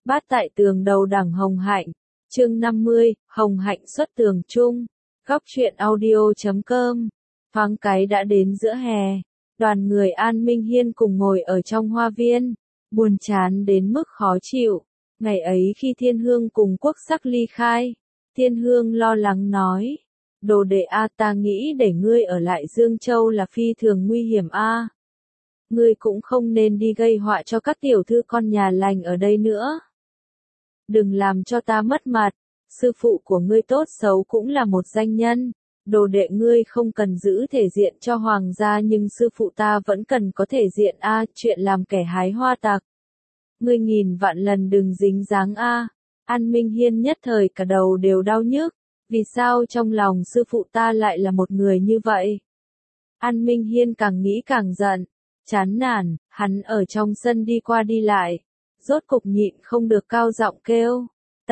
Bát tại tường đầu đẳng Hồng Hạnh, chương 50, Hồng Hạnh xuất tường chung, góc truyện audio.com. Thoáng cái đã đến giữa hè, đoàn người An Minh Hiên cùng ngồi ở trong hoa viên, buồn chán đến mức khó chịu. Ngày ấy khi Thiên Hương cùng Quốc Sắc ly khai, Thiên Hương lo lắng nói, đồ đệ a, ta nghĩ để ngươi ở lại Dương Châu là phi thường nguy hiểm a. Ngươi cũng không nên đi gây họa cho các tiểu thư con nhà lành ở đây nữa. Đừng làm cho ta mất mặt, sư phụ của ngươi tốt xấu cũng là một danh nhân, đồ đệ ngươi không cần giữ thể diện cho hoàng gia nhưng sư phụ ta vẫn cần có thể diện a, chuyện làm kẻ hái hoa tặc. Ngươi nghìn vạn lần đừng dính dáng a. An Minh Hiên nhất thời cả đầu đều đau nhức, vì sao trong lòng sư phụ ta lại là một người như vậy? An Minh Hiên càng nghĩ càng giận, chán nản, hắn ở trong sân đi qua đi lại, rốt cục nhịn không được cao giọng kêu,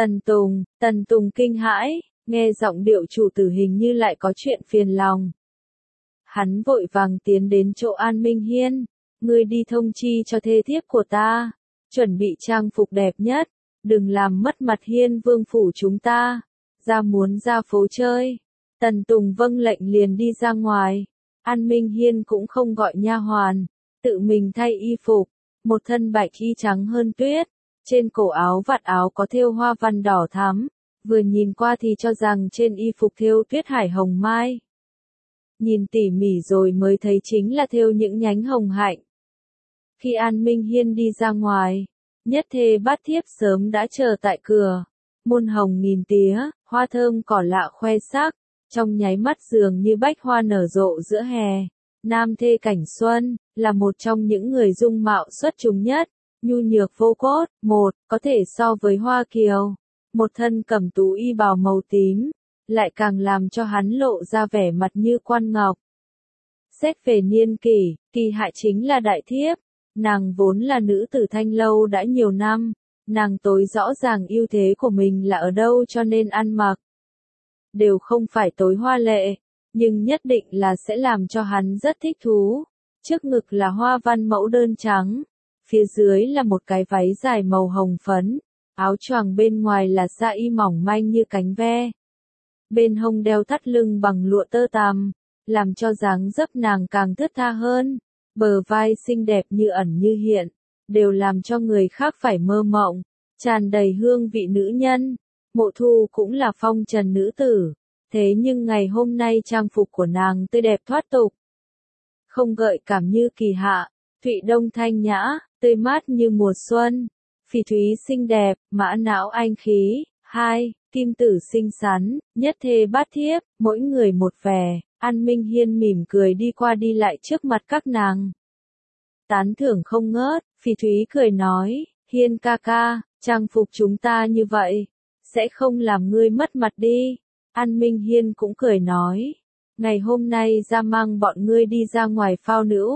Tần Tùng kinh hãi, nghe giọng điệu chủ tử hình như lại có chuyện phiền lòng. Hắn vội vàng tiến đến chỗ An Minh Hiên, ngươi đi thông chi cho thê thiếp của ta, chuẩn bị trang phục đẹp nhất, đừng làm mất mặt Hiên vương phủ chúng ta, muốn ra phố chơi. Tần Tùng vâng lệnh liền đi ra ngoài, An Minh Hiên cũng không gọi nha hoàn, tự mình thay y phục, một thân bạch y trắng hơn tuyết, trên cổ áo vạt áo có thêu hoa văn đỏ thắm, vừa nhìn qua thì cho rằng trên y phục thêu tuyết hải hồng mai. Nhìn tỉ mỉ rồi mới thấy chính là thêu những nhánh hồng hạnh. Khi An Minh Hiên đi ra ngoài, nhất thê bát thiếp sớm đã chờ tại cửa, muôn hồng nghìn tía, hoa thơm cỏ lạ khoe sắc, trong nháy mắt dường như bách hoa nở rộ giữa hè. Nam thê cảnh xuân, là một trong những người dung mạo xuất chúng nhất, nhu nhược vô cốt, có thể so với Hoa Kiều. Một thân cẩm tú y bào màu tím, lại càng làm cho hắn lộ ra vẻ mặt như quan ngọc. Xét về niên kỷ, Kỳ Hạ chính là đại thiếp, nàng vốn là nữ tử thanh lâu đã nhiều năm, nàng tối rõ ràng ưu thế của mình là ở đâu cho nên ăn mặc đều không phải tối hoa lệ, nhưng nhất định là sẽ làm cho hắn rất thích thú. Trước ngực là hoa văn mẫu đơn trắng, phía dưới là một cái váy dài màu hồng phấn, áo choàng bên ngoài là sa y mỏng manh như cánh ve. Bên hông đeo thắt lưng bằng lụa tơ tằm, làm cho dáng dấp nàng càng thướt tha hơn, bờ vai xinh đẹp như ẩn như hiện, đều làm cho người khác phải mơ mộng, tràn đầy hương vị nữ nhân. Mộ Thu cũng là phong trần nữ tử, thế nhưng ngày hôm nay trang phục của nàng tươi đẹp thoát tục, không gợi cảm như Kỳ Hạ, Thụy Đông thanh nhã, tươi mát như mùa xuân, Phỉ Thúy xinh đẹp, Mã Não anh khí, Kim Tử xinh xắn, nhất thê bát thiếp, mỗi người một vẻ. An Minh Hiên mỉm cười đi qua đi lại trước mặt các nàng, tán thưởng không ngớt. Phỉ Thúy cười nói, Hiên ca ca, trang phục chúng ta như vậy, sẽ không làm ngươi mất mặt đi. An Minh Hiên cũng cười nói, ngày hôm nay ra mang bọn ngươi đi ra ngoài phao nữ.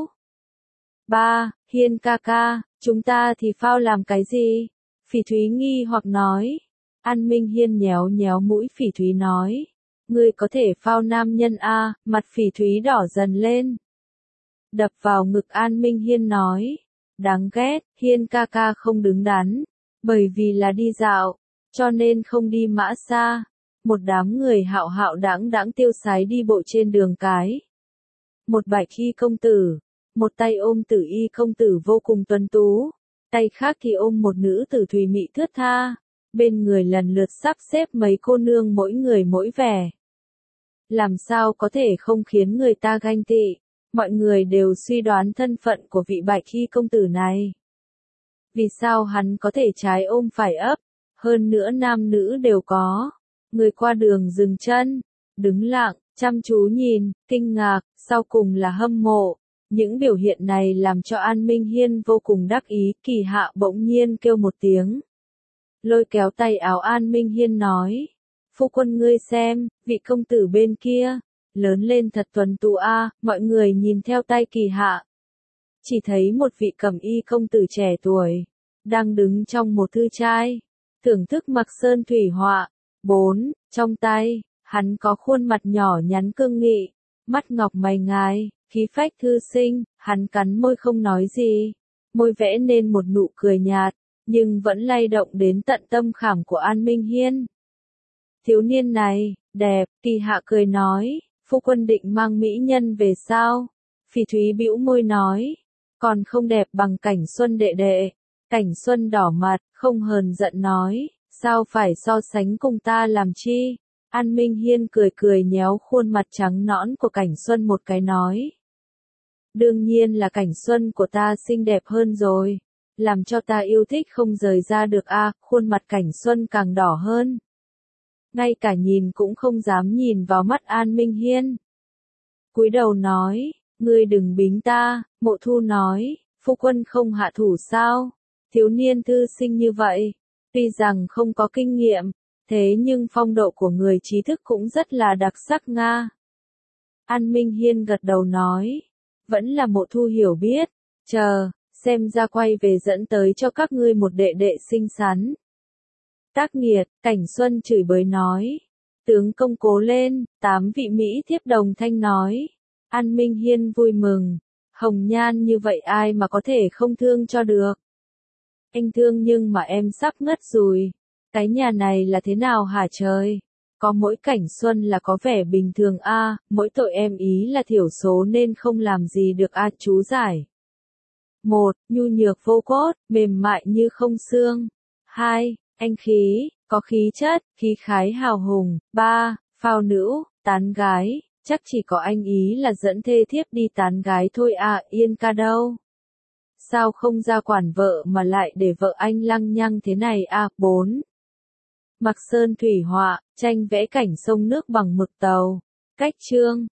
Hiên ca ca, chúng ta thì phao làm cái gì? Phỉ Thúy nghi hoặc nói. An Minh Hiên nhéo nhéo mũi Phỉ Thúy nói, ngươi có thể phao nam nhân a. Mặt Phỉ Thúy đỏ dần lên, đập vào ngực An Minh Hiên nói, đáng ghét, Hiên ca ca không đứng đắn, bởi vì là đi dạo, cho nên không đi mã xa. Một đám người hạo hạo đãng đãng tiêu sái đi bộ trên đường cái. Một bạch y công tử, một tay ôm tử y công tử vô cùng tuấn tú, tay khác thì ôm một nữ tử thùy mị thướt tha, bên người lần lượt sắp xếp mấy cô nương mỗi người mỗi vẻ. Làm sao có thể không khiến người ta ganh tị, mọi người đều suy đoán thân phận của vị bạch y công tử này. Vì sao hắn có thể trái ôm phải ấp, hơn nữa nam nữ đều có. Người qua đường dừng chân, đứng lặng, chăm chú nhìn, kinh ngạc, sau cùng là hâm mộ. Những biểu hiện này làm cho An Minh Hiên vô cùng đắc ý. Kỳ Hạ bỗng nhiên kêu một tiếng, lôi kéo tay áo An Minh Hiên nói, phu quân ngươi xem, vị công tử bên kia, lớn lên thật tuấn tú a. Mọi người nhìn theo tay Kỳ Hạ, chỉ thấy một vị cẩm y công tử trẻ tuổi, đang đứng trong một thư trai, thưởng thức mặc sơn thủy họa. Trong tay, hắn có khuôn mặt nhỏ nhắn cương nghị, mắt ngọc mày ngài, khí phách thư sinh, hắn cắn môi không nói gì, môi vẽ nên một nụ cười nhạt, nhưng vẫn lay động đến tận tâm khảm của An Minh Hiên. Thiếu niên này, đẹp, Kỳ Hạ cười nói, phu quân định mang mỹ nhân về sao? Phỉ Thúy bĩu môi nói, còn không đẹp bằng Cảnh Xuân đệ đệ. Cảnh Xuân đỏ mặt, không hờn giận nói, sao phải so sánh cùng ta làm chi? An Minh Hiên cười cười nhéo khuôn mặt trắng nõn của Cảnh Xuân một cái nói. Đương nhiên là Cảnh Xuân của ta xinh đẹp hơn rồi, làm cho ta yêu thích không rời ra được a. Khuôn mặt Cảnh Xuân càng đỏ hơn. Ngay cả nhìn cũng không dám nhìn vào mắt An Minh Hiên. Cúi đầu nói, ngươi đừng bính ta. Mộ Thu nói, phu quân không hạ thủ sao? Thiếu niên thư sinh như vậy, tuy rằng không có kinh nghiệm, thế nhưng phong độ của người trí thức cũng rất là đặc sắc nga. An Minh Hiên gật đầu nói, vẫn là Mộ Thu hiểu biết, chờ, xem ra quay về dẫn tới cho các ngươi một đệ đệ xinh xắn. Tác nghiệt, Cảnh Xuân chửi bới nói, tướng công cố lên. 8 vị Mỹ thiếp đồng thanh nói. An Minh Hiên vui mừng, hồng nhan như vậy ai mà có thể không thương cho được. Anh thương nhưng mà em sắp ngất rồi. Cái nhà này là thế nào hả trời? Có mỗi Cảnh Xuân là có vẻ bình thường a, mỗi tội em ý là thiểu số nên không làm gì được a. Chú giải. 1. Nhu nhược vô cốt, mềm mại như không xương. 2. Anh khí, có khí chất, khí khái hào hùng. 3. Phao nữ, tán gái, chắc chỉ có anh ý là dẫn thê thiếp đi tán gái thôi à. Yên ca đâu? Sao không ra quản vợ mà lại để vợ anh lăng nhăng thế này à? 4. Mặc sơn thủy họa, tranh vẽ cảnh sông nước bằng mực tàu. Cách chương